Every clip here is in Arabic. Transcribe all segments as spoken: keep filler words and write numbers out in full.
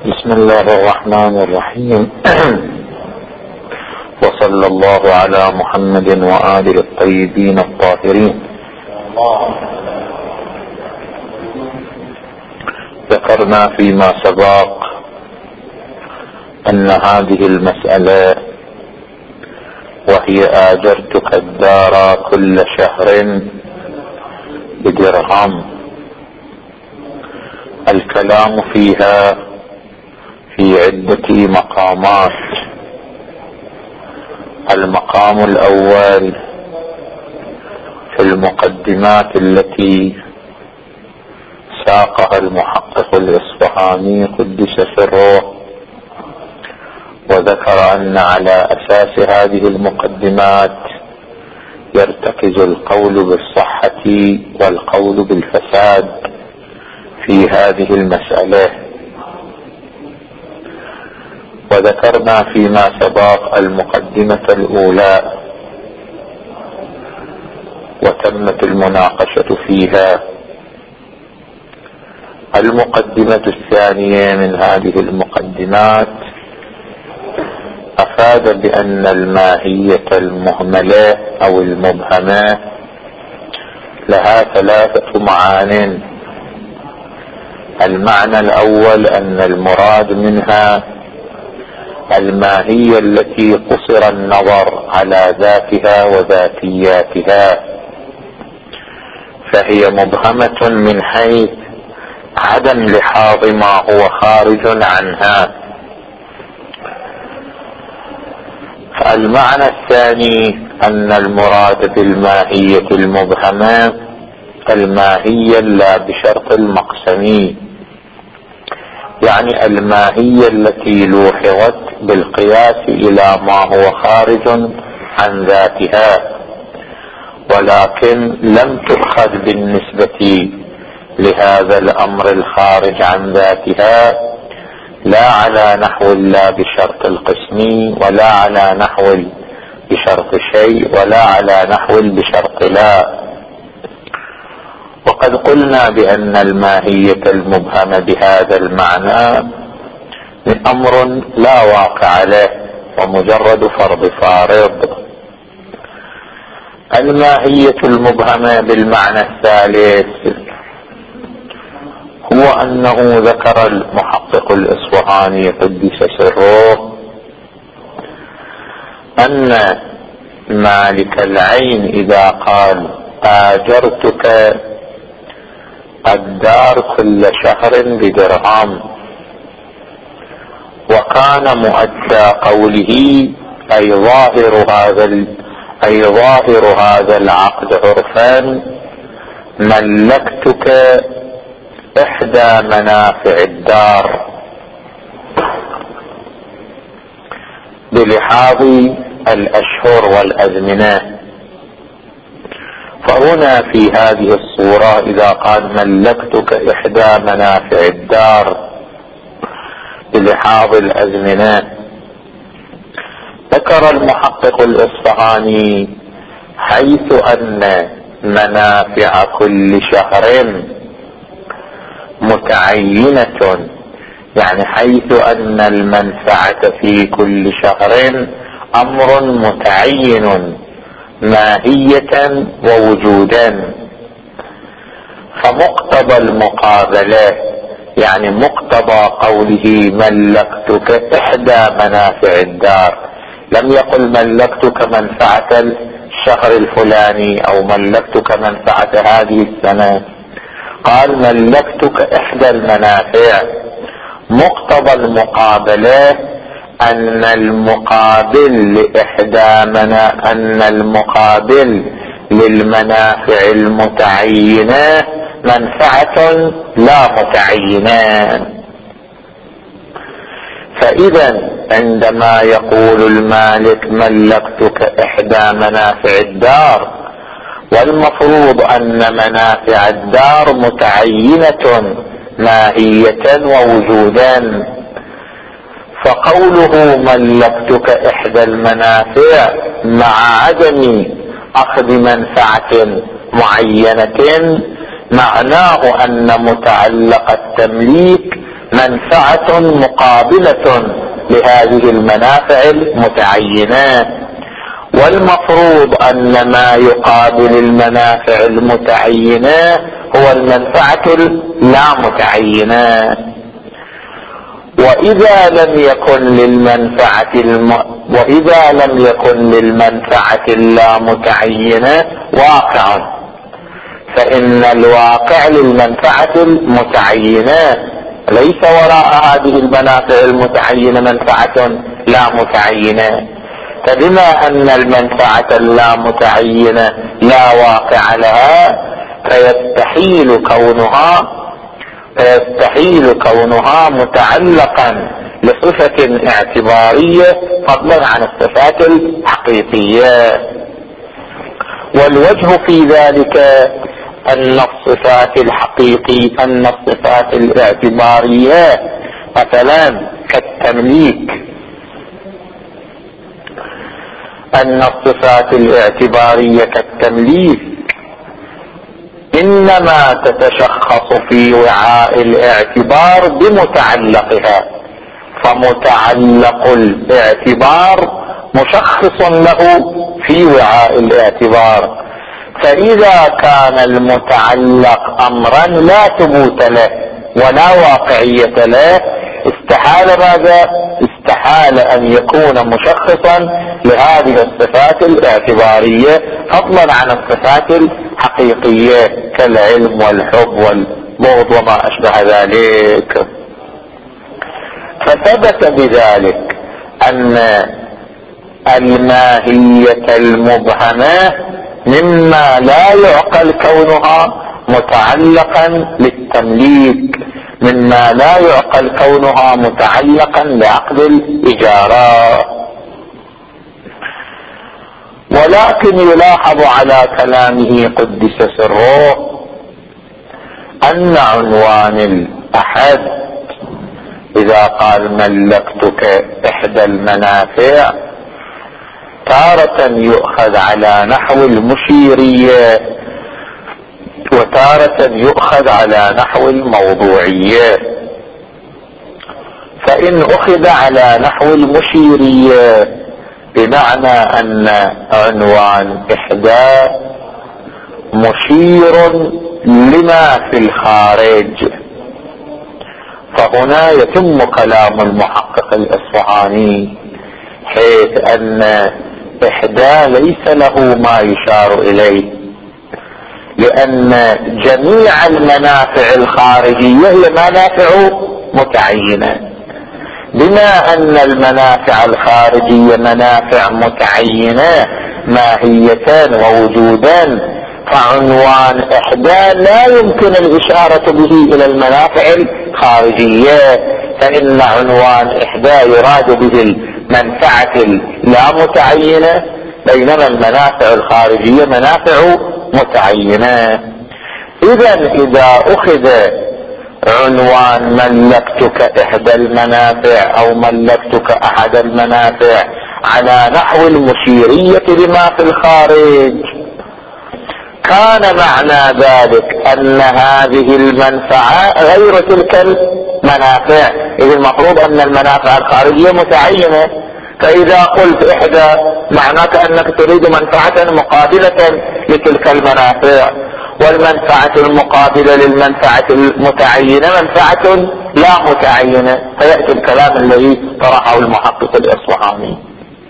بسم الله الرحمن الرحيم. وصلى الله على محمد وآله الطيبين الطاهرين. ذكرنا فيما سبق أن هذه المسألة وهي آجرتك الدار كل شهر بدرهم، الكلام فيها في عدة مقامات. المقام الأول في المقدمات التي ساقها المحقق الإصفهاني قدس سره، وذكر أن على أساس هذه المقدمات يرتكز القول بالصحة والقول بالفساد في هذه المسألة. وذكرنا فيما سبق المقدمة الأولى وتمت المناقشة فيها. المقدمة الثانية من هذه المقدمات أفاد بأن الماهية المهملة أو المبهمة لها ثلاثة معان. المعنى الأول أن المراد منها الماهية التي قصر النظر على ذاتها وذاتياتها، فهي مبهمة من حيث عدم لحاظ ما هو خارج عنها. المعنى الثاني أن المراد بالماهية المبهمة الماهية لا بشرط المقسمي، يعني الماهية التي لوحظت بالقياس إلى ما هو خارج عن ذاتها، ولكن لم تؤخذ بالنسبة لهذا الأمر الخارج عن ذاتها لا على نحو لا بشرط القسم، ولا على نحو بشرط شيء، ولا على نحو بشرط لا. وقد قلنا بأن الماهية المبهمة بهذا المعنى من أمر لا واقع له ومجرد فرض فارض. الماهية المبهمة بالمعنى الثالث هو أنه ذكر المحقق الإصفهاني قدس سره أن مالك العين إذا قال آجرتك الدار كل شهر بدرهم، وكان مؤدى قوله أي ظاهر هذا أي ظاهر هذا العقد عرفا ملكتك إحدى منافع الدار بلحاظ الأشهر والأزمنة. فهنا في هذه الصورة إذا قال ملكتك إحدى منافع الدار بلحاظ الأزمنة، ذكر المحقق الإصفهاني حيث أن منافع كل شهر متعينة، يعني حيث أن المنفعة في كل شهر أمر متعين ماهية ووجودا، فمقتضى المقابلة يعني مقتضى قوله ملكتك إحدى منافع الدار، لم يقل ملكتك منفعة الشهر الفلاني أو ملكتك منفعة هذه السنة، قال ملكتك إحدى المنافع. مقتضى المقابلة أن المقابل لإحدى منا أن المقابل للمنافع المتعينة منفعة لا متعينة. فإذا عندما يقول المالك ملكتك إحدى منافع الدار، والمفروض أن منافع الدار متعينة ماهية ووجودا، فقوله ملكتك إحدى المنافع مع عدم أخذ منفعة معينة معناه أن متعلق التمليك منفعة مقابلة لهذه المنافع المتعينة، والمفروض أن ما يقابل المنافع المتعينة هو المنفعة اللا متعينة. وإذا لم يكن للمنفعة الم... وإذا لم يكن للمنفعة اللا متعينة واقع، فإن الواقع للمنفعة المتعينة، ليس وراء هذه المنافع المتعينة منفعة لا متعينة. فبما أن المنفعة اللا متعينة لا واقع لها، فيستحيل كونها فيستحيل كونها متعلقا لصفة اعتبارية فضلا عن الصفات الحقيقية. والوجه في ذلك أن الصفات الحقيقية أن الصفات الاعتبارية مثلا كالتمليك أن الصفات الاعتبارية كالتمليك إنما تتشخص في وعاء الاعتبار بمتعلقها، فمتعلق الاعتبار مشخص له في وعاء الاعتبار. فإذا كان المتعلق أمرا لا ثبوت له ولا واقعية له، استحال ماذا؟ استحال أن يكون مشخصا لهذه الصفات الاعتبارية فضلا عن الصفات الحقيقية كالعلم والحب والبغض وما أشبه ذلك. فثبت بذلك أن الماهية المبهمة مما لا يعقل كونها متعلقا للتمليك، مما لا يعقل كونها متعلقا لعقد الإجارة. ولكن يلاحظ على كلامه قدس سره أن عنوان الأحد إذا قال ملكتك إحدى المنافع تارة يؤخذ على نحو المشيرية وتارة يؤخذ على نحو الموضوعية. فإن أخذ على نحو المشيرية بمعنى أن عنوان إحدى مشير لما في الخارج، فهنا يتم كلام المحقق الإصفهاني حيث أن إحدى ليس له ما يشار إليه، لأن جميع المنافع الخارجية هي منافع متعينة. بما أن المنافع الخارجية منافع متعينة ماهية ووجودا، فعنوان إحدى لا يمكن الإشارة به إلى المنافع الخارجية، فإن عنوان إحدى يراد به المنفعة اللا متعينة، بينما المنافع الخارجية منافع متعينة. إذا إذا أخذ عنوان ملكتك إحدى المنافع أو ملكتك أحد المنافع على نحو المشيرية لما في الخارج، كان معنى ذلك أن هذه المنفعة غير تلك المنافع، إذ المفروض أن المنافع الخارجية متعينة. فإذا قلت إحدى معناك أنك تريد منفعة مقابلة لتلك المنافع، والمنفعة المقابلة للمنفعة المتعينة منفعة لا متعينة، فيأتي الكلام الذي طرحه المحقق الإصفهاني.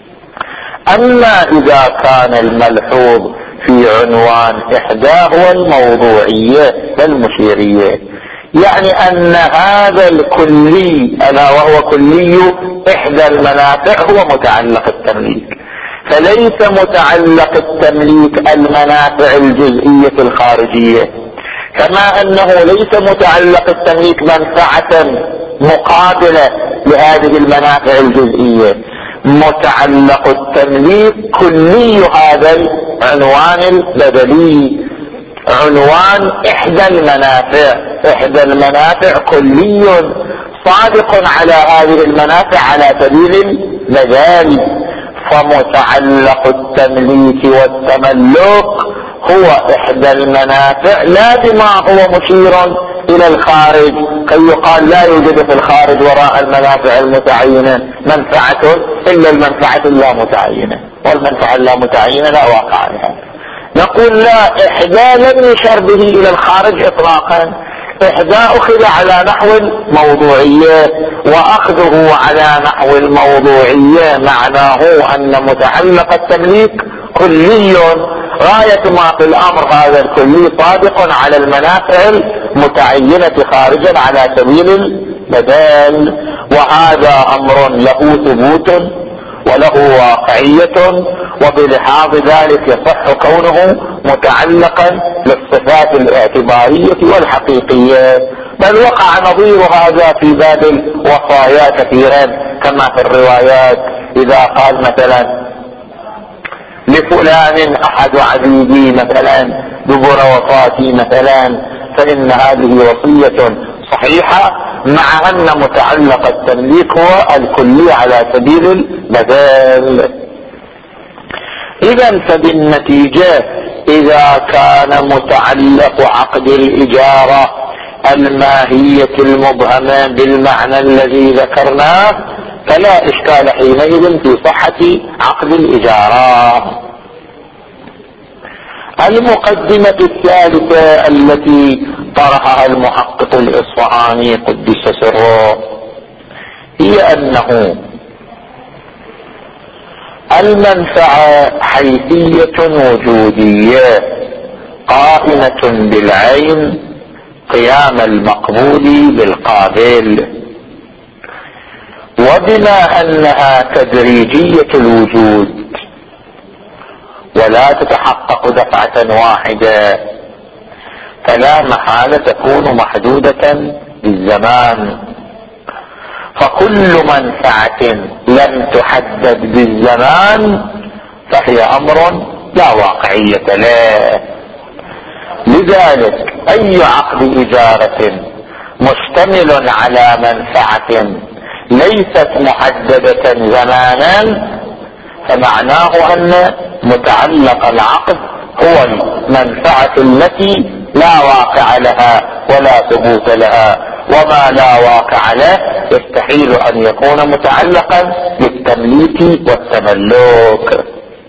أما إذا كان الملحوظ في عنوان إحدى هو الموضوعية والمشيرية، يعني أن هذا الكلي ألا وهو كلي إحدى المنافع هو متعلق التمليك، فليس متعلق التمليك المنافع الجزئية الخارجية، كما أنه ليس متعلق التمليك منفعة مقابلة لهذه المنافع الجزئية. متعلق التمليك كلي هذا العنوان البدلي، عنوان إحدى المنافع. إحدى المنافع كلي صادق على هذه المنافع على سبيل المجال، فمتعلق التمليك والتملك هو إحدى المنافع لا بما هو مشير الى الخارج كي يقال لا يوجد في الخارج وراء المنافع المتعينة منفعة الا المنفعة اللامتعينة، والمنفعة اللامتعينة لا واقع لها. نقول لا، احدى لم يشر به الى الخارج اطلاقا، احدى اخذ على نحو الموضوعية، واخذه على نحو الموضوعية معناه ان متعلق التمليك كلي، غاية ما في الامر هذا الكلي صادق على المنافع المتعينة خارجا على سبيل البدل، وهذا امر له ثبوت وله واقعية، وبلحاظ ذلك يصح كونه متعلقا للصفات الاعتبارية والحقيقية. بل وقع نظير هذا في باب الوصايا كثيرا كما في الروايات، اذا قال مثلا لفلان احد عبيدي مثلا دبر وفاتي مثلا، فان هذه وصية صحيحة مع ان متعلق التمليك هو الكلي على سبيل البدل. اذا فبالنتيجة اذا كان متعلق عقد الاجارة الماهية المبهمة بالمعنى الذي ذكرناه فلا اشكال حينئذ في صحة عقد الاجارة. المقدمة الثالثة التي طرحها المحقق الإصفهاني قدس سره هي أنه المنفعة حيثية وجودية قائمة بالعين قيام المقبول بالقابل، وبما أنها تدريجية الوجود ولا تتحقق دفعة واحدة فلا محالة تكون محدودة بالزمان، فكل منفعة لم تحدد بالزمان فهي أمر لا واقعية له. لذلك أي عقد إجارة مشتمل على منفعة ليست محددة زمانا فمعناه أن متعلق العقد هو المنفعة التي لا واقع لها ولا ثبوت لها، وما لا واقع له يستحيل أن يكون متعلقا بالتمليك والتملك.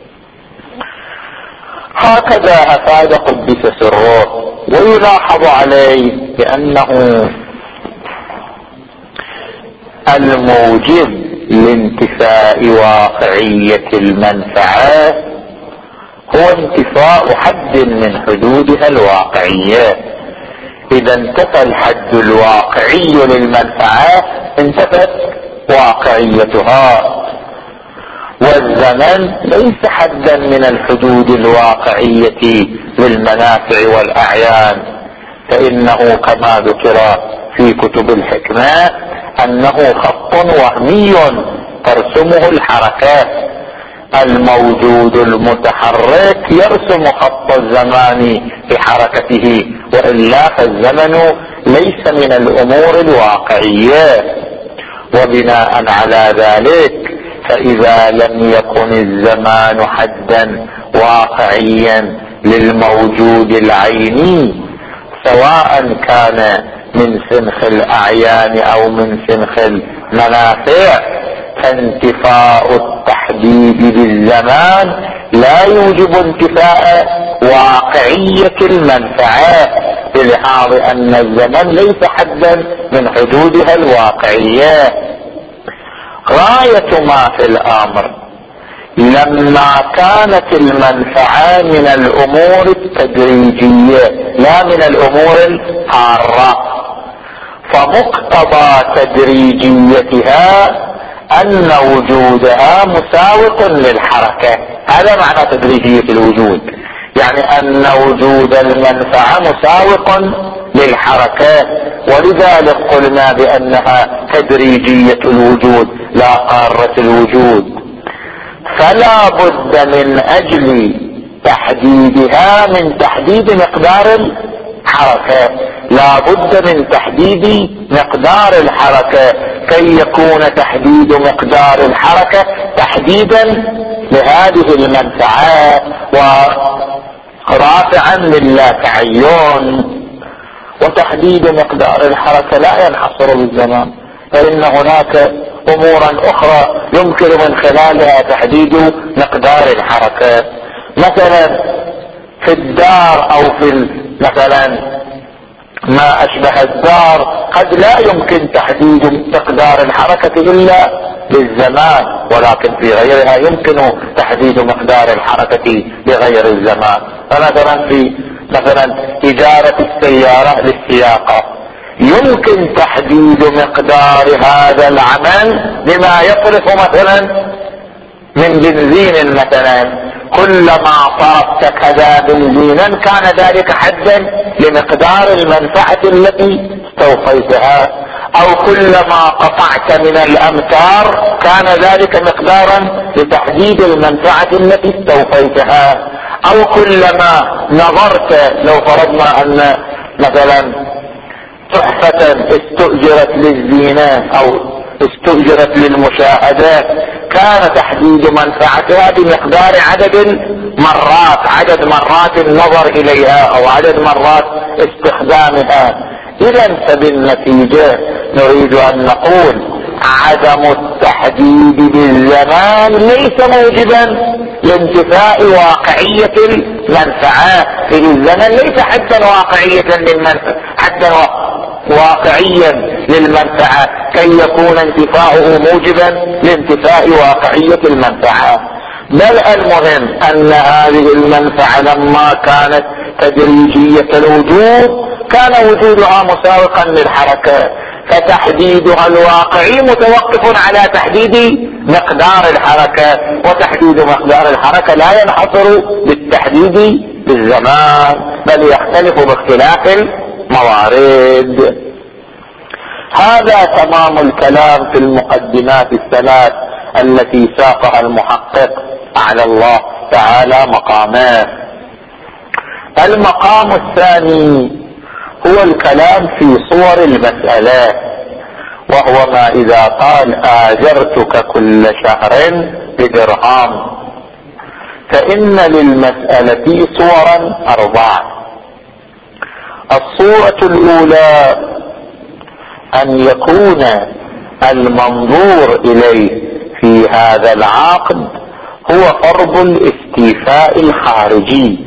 هكذا أفاد قدس سره. ويلاحظ عليه بأنه الموجب لانتفاء واقعية المنفعة هو انتفاء حد من حدودها الواقعية. إذا انتفى الحد الواقعي للمنفعة انتفت واقعيتها، والزمن ليس حدا من الحدود الواقعية للمنافع والأعيان، فإنه كما ذكر في كتب الحكمة أنه خط وهمي ترسمه الحركات. الموجود المتحرك يرسم خط الزمان بحركته، وإلا فالزمن ليس من الأمور الواقعية. وبناء على ذلك فإذا لم يكن الزمان حدا واقعيا للموجود العيني سواء كان من سنخ الأعيان أو من سنخ المنافع، فانتفاء التحديد بالزمان لا يوجب انتفاء واقعية المنفعة، بلحاظ أن الزمن ليس حدا من حدودها الواقعية. غاية ما في الأمر لما كانت المنفعة من الأمور التدريجية لا من الأمور الحارة، فمقتضى تدريجيتها أن وجودها مساوق للحركة. هذا معنى تدريجية الوجود، يعني أن وجود المنفعة مساوق للحركة، ولذلك قلنا بأنها تدريجية الوجود لا قارة الوجود. فلا بد من أجل تحديدها من تحديد مقدار الحركة، لا بد من تحديد مقدار الحركة كي يكون تحديد مقدار الحركة تحديدا لهذه المنفعة ورافعا للا تعين. وتحديد مقدار الحركة لا ينحصر بالزمان، فإن هناك أمورا أخرى يمكن من خلالها تحديد مقدار الحركة. مثلا في الدار أو في مثلا ما أشبه الدار قد لا يمكن تحديد مقدار الحركة إلا بالزمان، ولكن في غيرها يمكن تحديد مقدار الحركة بغير الزمان. فمثلا في مثلا إجارة السيارة للسياقة يمكن تحديد مقدار هذا العمل بما يصرف مثلا من بنزين مثلا، كلما صرفت كذا بنزينا كان ذلك حدا لمقدار المنفعة التي استوفيتها، او كلما قطعت من الامتار كان ذلك مقدارا لتحديد المنفعة التي استوفيتها، او كلما نظرت، لو فرضنا ان مثلا تحفة استؤجرت للزينة او استؤجرت للمشاهدات كان تحديد منفعتها بمقدار عدد مرات عدد مرات النظر اليها او عدد مرات استخدامها. اذا فبالنتيجة نريد ان نقول عدم التحديد بالزمان ليس موجبا لانتفاء واقعية المنفعة، في الزمن ليس حدا واقعية للمنفعة حدا واقعيا للمنفعة كي يكون انتفاؤه موجبا لانتفاء واقعية المنفعة، بل المهم ان هذه المنفعة لما كانت تدريجية الوجود كان وجودها مساوقا للحركة، فتحديدها الواقعي متوقف على تحديد مقدار الحركة، وتحديد مقدار الحركة لا ينحصر بالتحديد بالزمان بل يختلف باختلاف الموارد. هذا تمام الكلام في المقدمات الثلاث التي ساقها المحقق أعلى الله تعالى مقامه. المقام الثاني هو الكلام في صور المسألة، وهو ما إذا قال آجرتك كل شهر بدرهم، فإن للمسألة صورا أربعة. الصورة الأولى أن يكون المنظور إليه في هذا العقد هو فرض الاستيفاء الخارجي،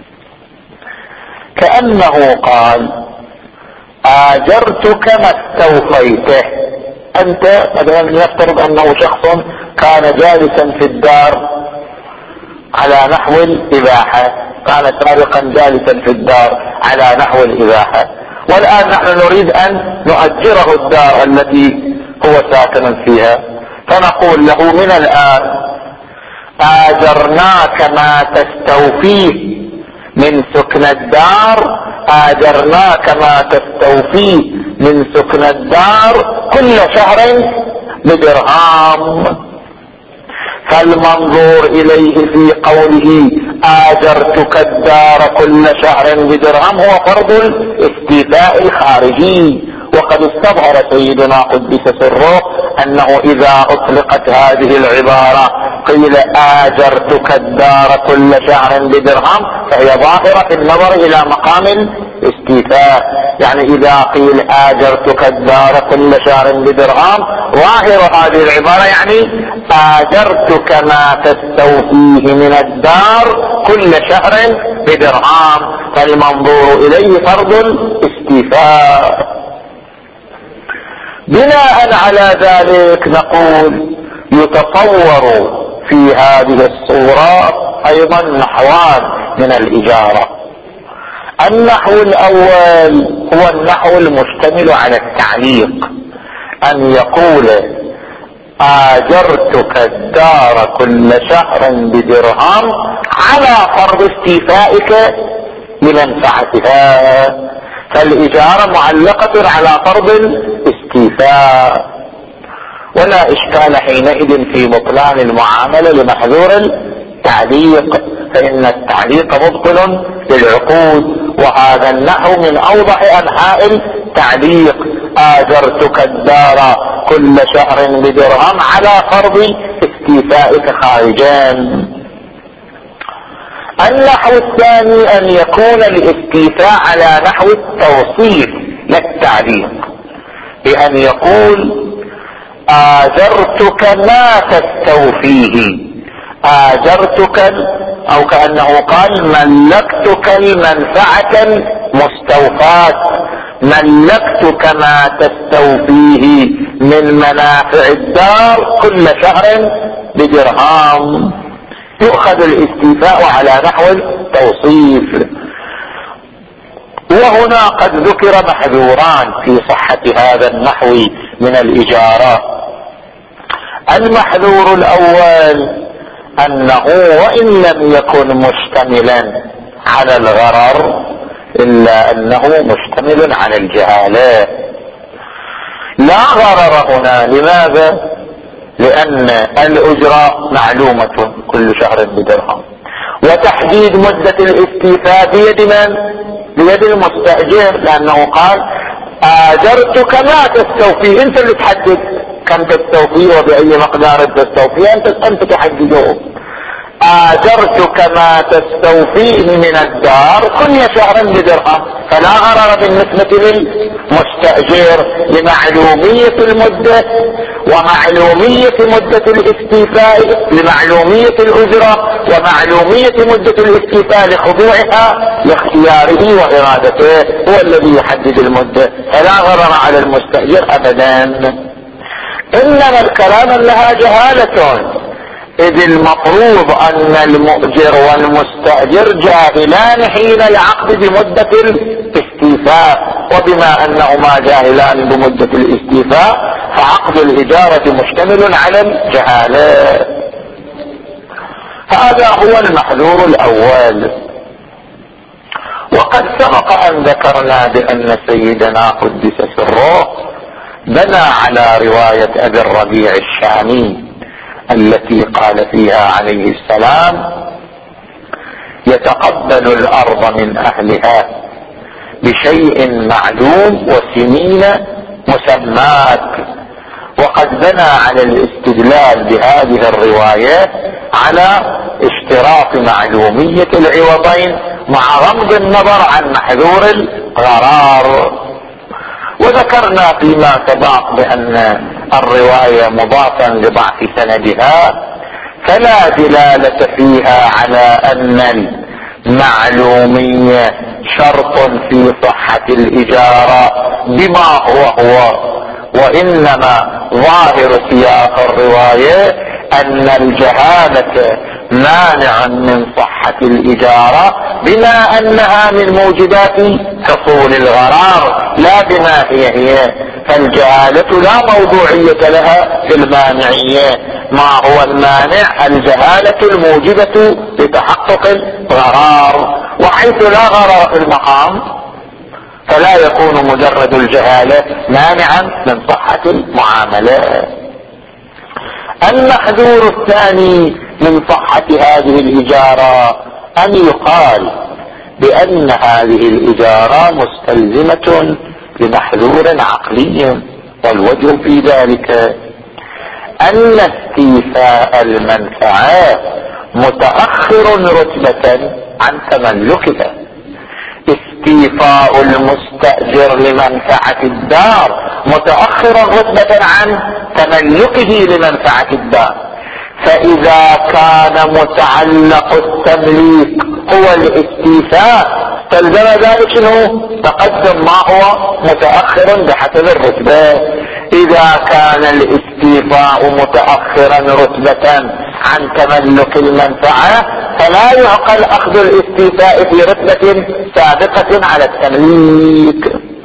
كأنه قال آجرتك ما استوفيته. أنت مثلا نفترض أنه شخص كان جالسا في الدار على نحو الإباحة، كان سابقا جالسا في الدار على نحو الإباحة، والآن نحن نريد أن نؤجره الدار التي هو ساكن فيها، فنقول له من الآن آجرناك ما تستوفيه من سكن الدار، آجرناك ما تستوفيه من سكن الدار كل شهر بدرهم. فالمنظور إليه في قوله آجرتك الدار كل شهر بدرهم هو فرض الاستيفاء الخارجي، وقد استظهر سيدنا قدس سره أنه إذا أطلقت هذه العبارة قيل آجرتك الدار كل شهر بدرهم فهي ظاهرة النظر إلى مقام الاستيفاء، يعني إذا قيل آجرتك الدار كل شهر بدرهم ظاهر هذه العبارة يعني آجرتك ما تستوفيه من الدار كل شهر بدرهم، فالمنظور إليه فرض الاستيفاء. بناء على ذلك نقول يتصور في هذه الصورة أيضا نحوان من الإجارة. النحو الأول هو النحو المشتمل على التعليق، أن يقول آجرتك الدار كل شهر بدرهم على فرض استيفائك لمنفعتها، فالإجارة معلقة على فرض الاستيفاء، ولا إشكال حينئذ في بطلان المعاملة لمحذور التعليق، فإن التعليق مبطل للعقود، وهذا النحو من أوضح أنحاء التعليق، آجرتك الدار كل شهر بدرهم على فرض استيفائك خارجان. النحو الثاني أن يكون الاستيفاء على نحو التوصيف لا التعليق، بأن يقول آجرتك ما تستوفيه، آجرتك أو كأنه قال ملكتك المنفعة المستوفاة، ملكتك ما تستوفيه من منافع الدار كل شهر بدرهم. يؤخذ الاستيفاء على نحو التوصيف. وهنا قد ذكر محذوران في صحة هذا النحو من الإجارة. المحذور الأول أنه وإن لم يكن مشتملا على الغرر إلا أنه مشتمل على الجهالة. لا غرر هنا. لماذا؟ لأن الأجرة معلومة كل شهر بدرهم، وتحديد مدة الاستيفاء بيد من؟ بيد المستأجر، لأنه قال آجرتك ما تستوفي، أنت اللي تحدد كم تستوفي وبأي مقدار تستوفي، أنت أنت تحدده. آجرتك ما تستوفيه من الدار كل شهر بدرهم، فلا غرر بالنسبة للمستأجر لمعلومية المدة ومعلومية مدة الاستيفاء، لمعلومية الأجرة ومعلومية مدة الاستيفاء لخضوعها لاختياره وإرادته، هو الذي يحدد المدة، فلا غرر على المستأجر أبدا. إنما الكلام لها جهالة، إذ المفروض أن المؤجر والمستأجر جاهلان حين العقد بمدة الاستيفاء، وبما أنهما جاهلان بمدة الاستيفاء فعقد الإجارة مشتمل على الجهالة. هذا هو المحذور الأول. وقد سبق أن ذكرنا بأن سيدنا قدس سره بنى على رواية أبي الربيع الشامي التي قال فيها عليه السلام يتقبل الأرض من أهلها بشيء معلوم وسنين مسمات. وقد بنى على الاستدلال بهذه الرواية على اشتراط معلومية العوضين مع غض النظر عن محذور الغرار. وذكرنا فيما سبق بأن الرواية مضافا لضعف سندها، فلا دلالة فيها على أن المعلومية شرط في صحة الإجارة بما هو هو، وإنما ظاهر سياق الرواية أن الجهالة مانع من صحة الإجارة بما أنها من موجبات حصول الغرار لا بما هي هي، فالجهالة لا موضوعية لها في المانعية. ما هو المانع؟ الجهالة الموجبة لتحقق الغرار، وحيث لا غرار في المقام فلا يكون مجرد الجهالة مانعا من صحة المعاملة. المحذور الثاني من صحة هذه الإجارة أن يقال بأن هذه الإجارة مستلزمة لمحذور عقلي، والوجه في ذلك أن استيفاء المنفعة متأخر رتبة عن تملكها. استيفاء المستأجر لمنفعة الدار متأخر رتبة عن تملكه لمنفعة الدار، فإذا كان متعلق التمليك هو الاستيفاء تلزم ذلك شنو؟ تقدم ما هو متأخر بحسب الرتبة. إذا كان الاستيفاء متأخرا رتبة عن تملك المنفعة فلا يعقل أخذ الاستيفاء في رتبة سابقة على التمليك.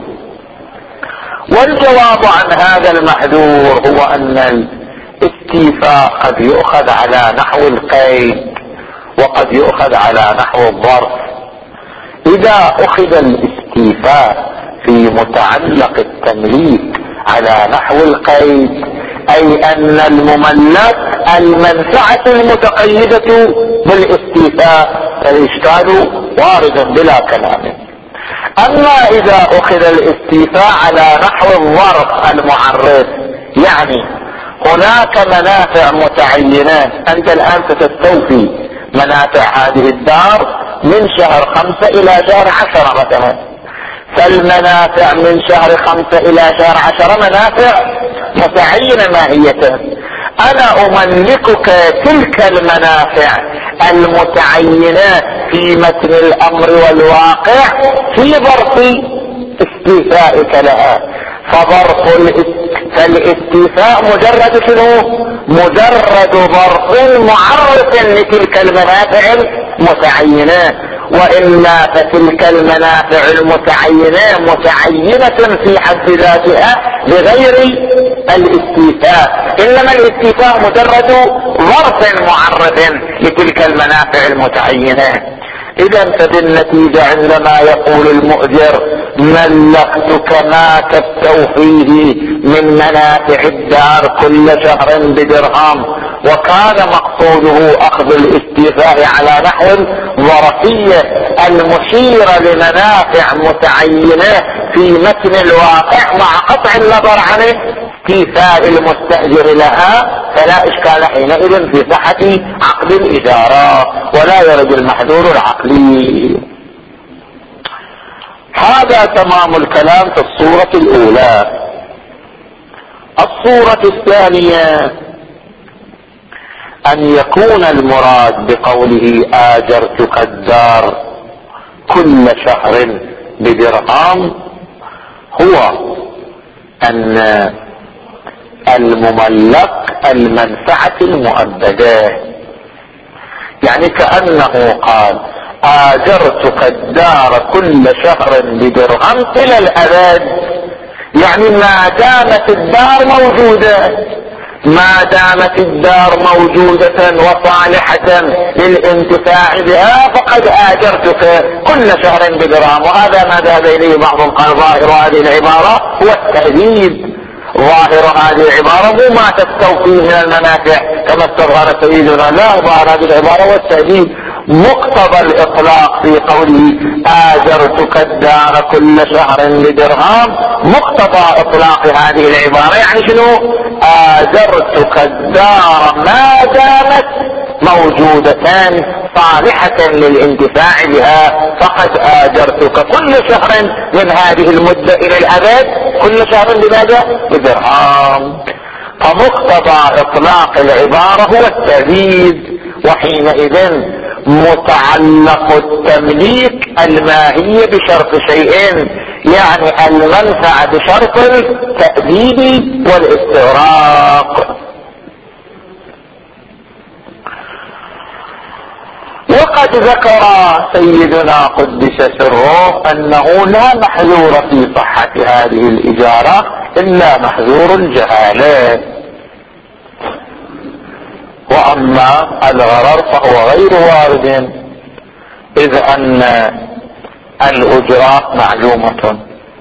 والجواب عن هذا المحذور هو أن الاستيفاء قد يؤخذ على نحو القيد وقد يؤخذ على نحو الظرف. إذا أخذ الاستيفاء في متعلق التمليك على نحو القيد أي أن المملك المنفعة المتقيدة بالاستيفاء، فالإشكال وارد بلا كلام. أما إذا أخذ الاستيفاء على نحو الظرف المعرف، يعني هناك منافع متعينة، أنت الآن ستستوفي منافع هذه الدار من شهر خمسة الى شهر عشرة مثلا، فالمنافع من شهر خمسة الى شهر عشرة منافع متعينة ماهية. انا املكك تلك المنافع المتعينة في متن الامر والواقع في ظرف استيفائك لها. فظرف فالاستيفاء مجرد شنو؟ مجرد ظرف معرف لتلك المنافع المتعينة، وإلا فتلك المنافع المتعينة متعينة في حد ذاتها بغير الاستيفاء، إنما الاستيفاء مجرد ظرف معرف لتلك المنافع المتعينة. إذا فبالنتيجة عندما يقول المؤجر ملكتك ما تستوفيه من منافع الدار كل شهر بدرهم، وكان مقصوده أخذ الاستيفاء على نحو ظرفية المشيرة لمنافع متعينة في متن الواقع مع قطع النظر عن استيفاء المستأجر لها، فلا إشكال حينئذ في صحة عقد الإجارة ولا يرد المحذور العقلي. هذا تمام الكلام في الصورة الأولى. الصورة الثانية أن يكون المراد بقوله آجرتك الدار كل شهر بدرهم هو أن المملك المنفعة المؤبدة، يعني كأنه قال آجرتك الدار كل شهر بدرهم إلى الأبد، يعني ما دامت الدار موجودة، ما دامت الدار موجودة وصالحة للانتفاع بها فقد آجرتك كل شهر بدرهم. وهذا ما ذهب إليه بعضهم، قال ظاهر هذه العبارة هو التهديد، ظاهر هذه العبارة مو ما تستوفيه من المنافع كما استظهر سيدنا، لا، ظاهر هذه العبارة هو التهديد. مقتضى الإطلاق في قوله آجرتك الدار كل شهر بدرهم، مقتضى إطلاق هذه العبارة يعني شنو؟ آجرتك الدار ما دامت موجودة صالحة للانتفاع بها، فقد آجرتك كل شهر من هذه المدة إلى الأبد كل شهر بماذا؟ بدرهم. فمقتضى إطلاق العبارة هو التهديد، وحينئذ متعلق التمليك الماهية بشرط شيئين، يعني المنفعة بشرط التأديب والاستغراق. وقد ذكر سيدنا قدس سره أنه لا محذور في صحة هذه الإجارة إلا محذور الجهالة، وأما الغرر فهو غير وارد، إذ أن الأجرات معلومة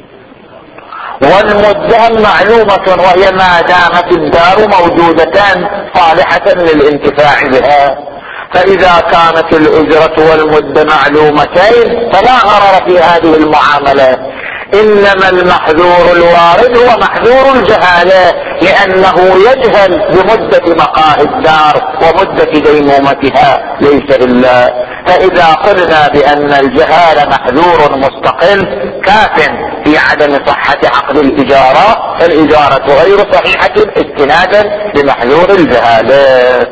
والمدة معلومة، وهي ما دامت الدار موجودة صالحة للانتفاع بها. فإذا كانت الأجرة والمدة معلومتين فلا غرر في هذه المعاملة، إنما المحذور الوارد هو محذور الجهالة، لأنه يجهل بمدة مقاهي الدار ومدة ديمومتها ليس إلا. فإذا قلنا بأن الجهالة محذور مستقل كاف في عدم صحة عقد الإجارة، فالإجارة غير صحيحة استنادا لمحذور الجهالة.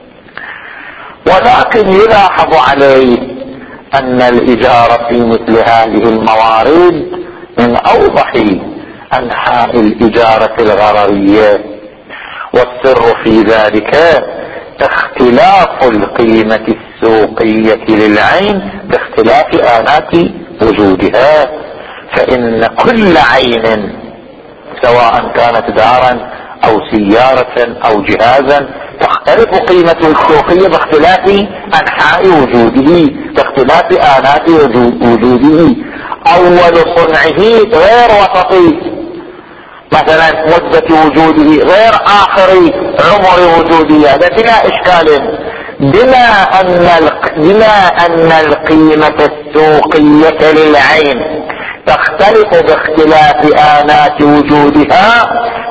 ولكن يلاحظ عليه أن الإجارة في مثل هذه الموارد من أوضح أنحاء الإجارة الغررية، والسر في ذلك اختلاف القيمة السوقية للعين باختلاف آنات وجودها. فإن كل عين سواء كانت دارا أو سيارة أو جهازا تختلف قيمته السوقية باختلاف أنحاء وجوده، باختلاف آنات وجوده. أول صنعه غير وسطي، مثلا مدة وجوده غير آخر عمر وجوده، هذا بلا إشكال، بما أن بما أن القيمة السوقية للعين تختلف باختلاف آنات وجودها،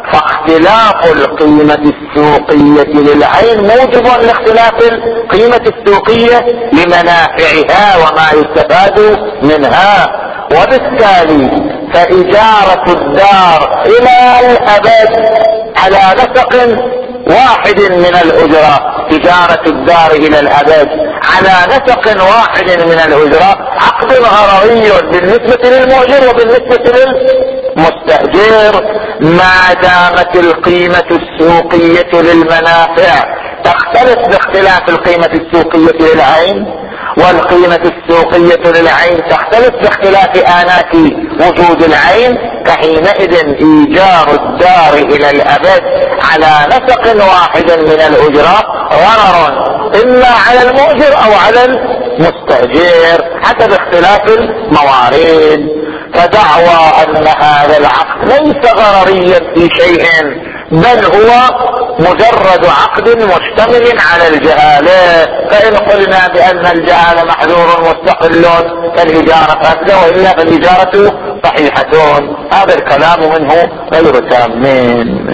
فاختلاف القيمة السوقية للعين موجب لاختلاف القيمة السوقية لمنافعها وما يستفاد منها، وبالتالي فإجارة الدار إلى الأبد على نسق واحد من الأجرة، إجارة الدار إلى الأبد على نسق واحد من الأجرة عقد غرري بالنسبة للمؤجر وبالنسبة للمستأجر، ما دامت القيمة السوقية للمنافع تختلف باختلاف القيمة السوقية للعين، والقيمة السوقية للعين تختلف باختلاف آنات وجود العين، فحينئذ إيجار الدار إلى الأبد على نسق واحد من الأجرة غرر إما على المؤجر أو على المستأجر حسب اختلاف الموارد. فدعوى أن هذا العقد ليس غرريا في شيء، بل هو مجرد عقد مشتمل على الجهالة، فإن قلنا بأن الجهالة محذور مستقل فالإجارة فاسدة، وإلا فالإجارة صحيحة. هذا الكلام منه غير تامين.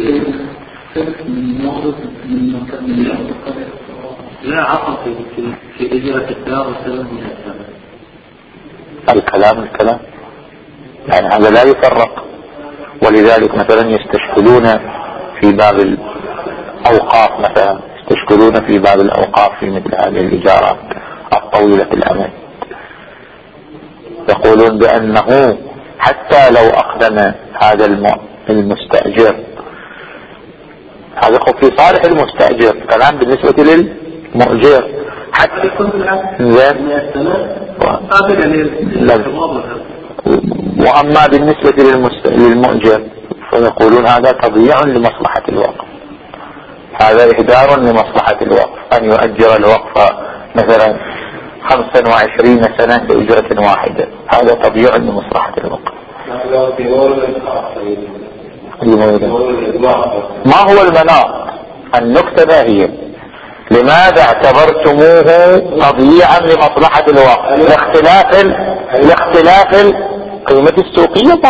لا عقل في في إجارة الدار والسلام من الثمن. الكلام الكلام يعني هذا لا يفرق، ولذلك مثلا يستشكلون في باب الأوقاف، مثلا يستشكلون في باب الأوقاف في مثل هذه الإجارات الطويلة الأمد، يقولون بأنه حتى لو أقدم هذا المستأجر، هذا في صالح المستأجر كلام بالنسبة للمؤجر حتى زين، وأما بالنسبة للمؤجر فيقولون هذا تضييع لمصلحة الوقف، هذا إهدار لمصلحة الوقف، أن يؤجر الوقف مثلا خمسا وعشرين سنة بأجرة واحدة، هذا تضييع لمصلحة الوقف. ما هو المناط؟ النكتة هي لماذا اعتبرتموه تضييعا لمصلحة الوقف؟ لاختلاف لاختلاف القيمة السوقية.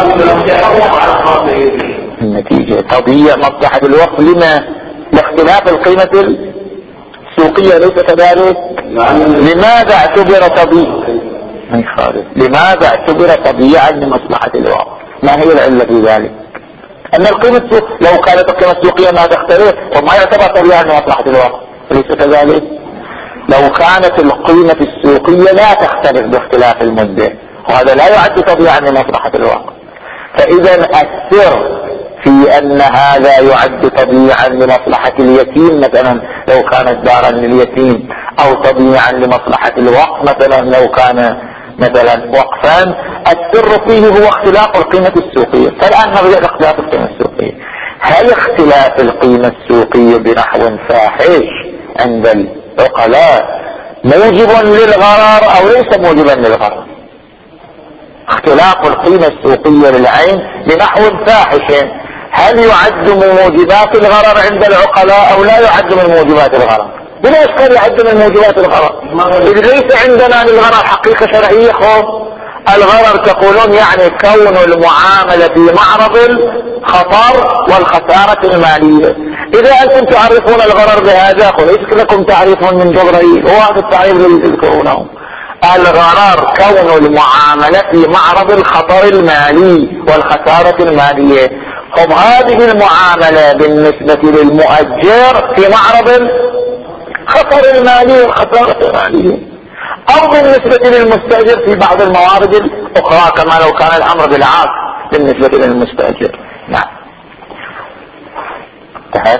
النتيجة تضييع مصلحة الوقف لما؟ لاختلاف القيمة السوقية، ليس كذلك؟ لماذا اعتبر تضييع؟ لماذا اعتبر تضييعا لمصلحة الوقف؟ ما هي العلة في ذلك؟ أن القيمة لو كانت القيمة السوقية ما تختلف وما يعتبر تضييعا لمصلحة الوقف، ليس كذلك؟ لو كانت القيمة السوقية لا تختلف باختلاف المدة، وهذا لا يعد تضييعا لمصلحة الوقف. فإذا السر في أن هذا يعد تضييعا لمصلحة اليتيم مثلا لو كانت دارا لليتيم، أو تضييعا لمصلحة الوقف مثلا لو كان مثلا وقفان، السر فيه هو اختلاف القيمة السوقية. فالآن نبدأ اختلاف القيمة السوقية. هل اختلاف القيمة السوقية بنحو فاحش عند العقلاء موجب للغرر أو ليس موجبا للغرر؟ اختلاف القيمة السوقية للعين بنحو فاحش هل يعد من موجبات الغرر عند العقلاء أو لا يعد من موجبات الغرر؟ بلا إشكال يعد من موجبات الغرر، إذ ليس عندنا للغرر حقيقة شرعية. خوف الغرر تقولون يعني كون المعاملة في معرض الخطر والخسارة المالية. إذا أنتم تعرفون الغرر بهذا فليس لكم تعريفون من جبرائيل، هو هذا التعريف الذي تذكرونه. الغرر كون المعاملة في معرض الخطر المالي والخسارة المالية. طب هذه المعاملة بالنسبة للمؤجر في معرض الخطر المالي والخسارة المالية، أو بالنسبة للمستأجر في بعض الموارد الأخرى كما لو كان الأمر بالعكس بالنسبة للمستأجر. نعم. انتهت.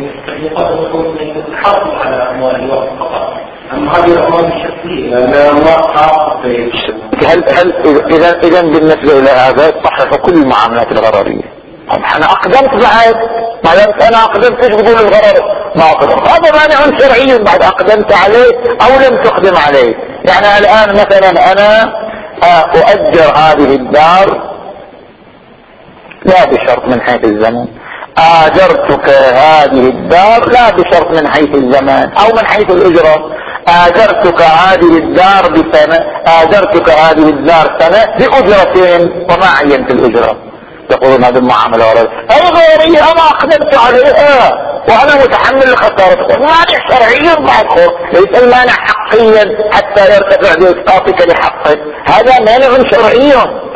الحرب على أموال الوقت فقط، أما هذه الأموال الشخصية لا وقع. هل هل إذا إذا بالنسبة إلى هذا تصحح كل المعاملات الغررية؟ أنا أقدمت بعد ما دمت أنا أقدمت إيش بقول الغرر ما أقدم، هذا مانع شرعي بعد أقدمت عليه أو لم تقدم عليه. يعني الآن مثلا أنا أؤجر هذه الدار لا بشرط من حيث الزمن، آجرتك هذه الدار لا بشرط من حيث الزمان أو من حيث الأجرة. آجرتك هذه الدار بسنة، آجرتك هذه الدار سنة بأجرتين وما عينت الأجرة. يقولون هذه المعاملة ورد الغيرية انا اقدمت عليها وانا متحمل لخسارتكم. مانع شرعي ماخر، ليس المانع حقيا حتى يرتفع بإسقاطك لحقك، هذا مانع شرعي.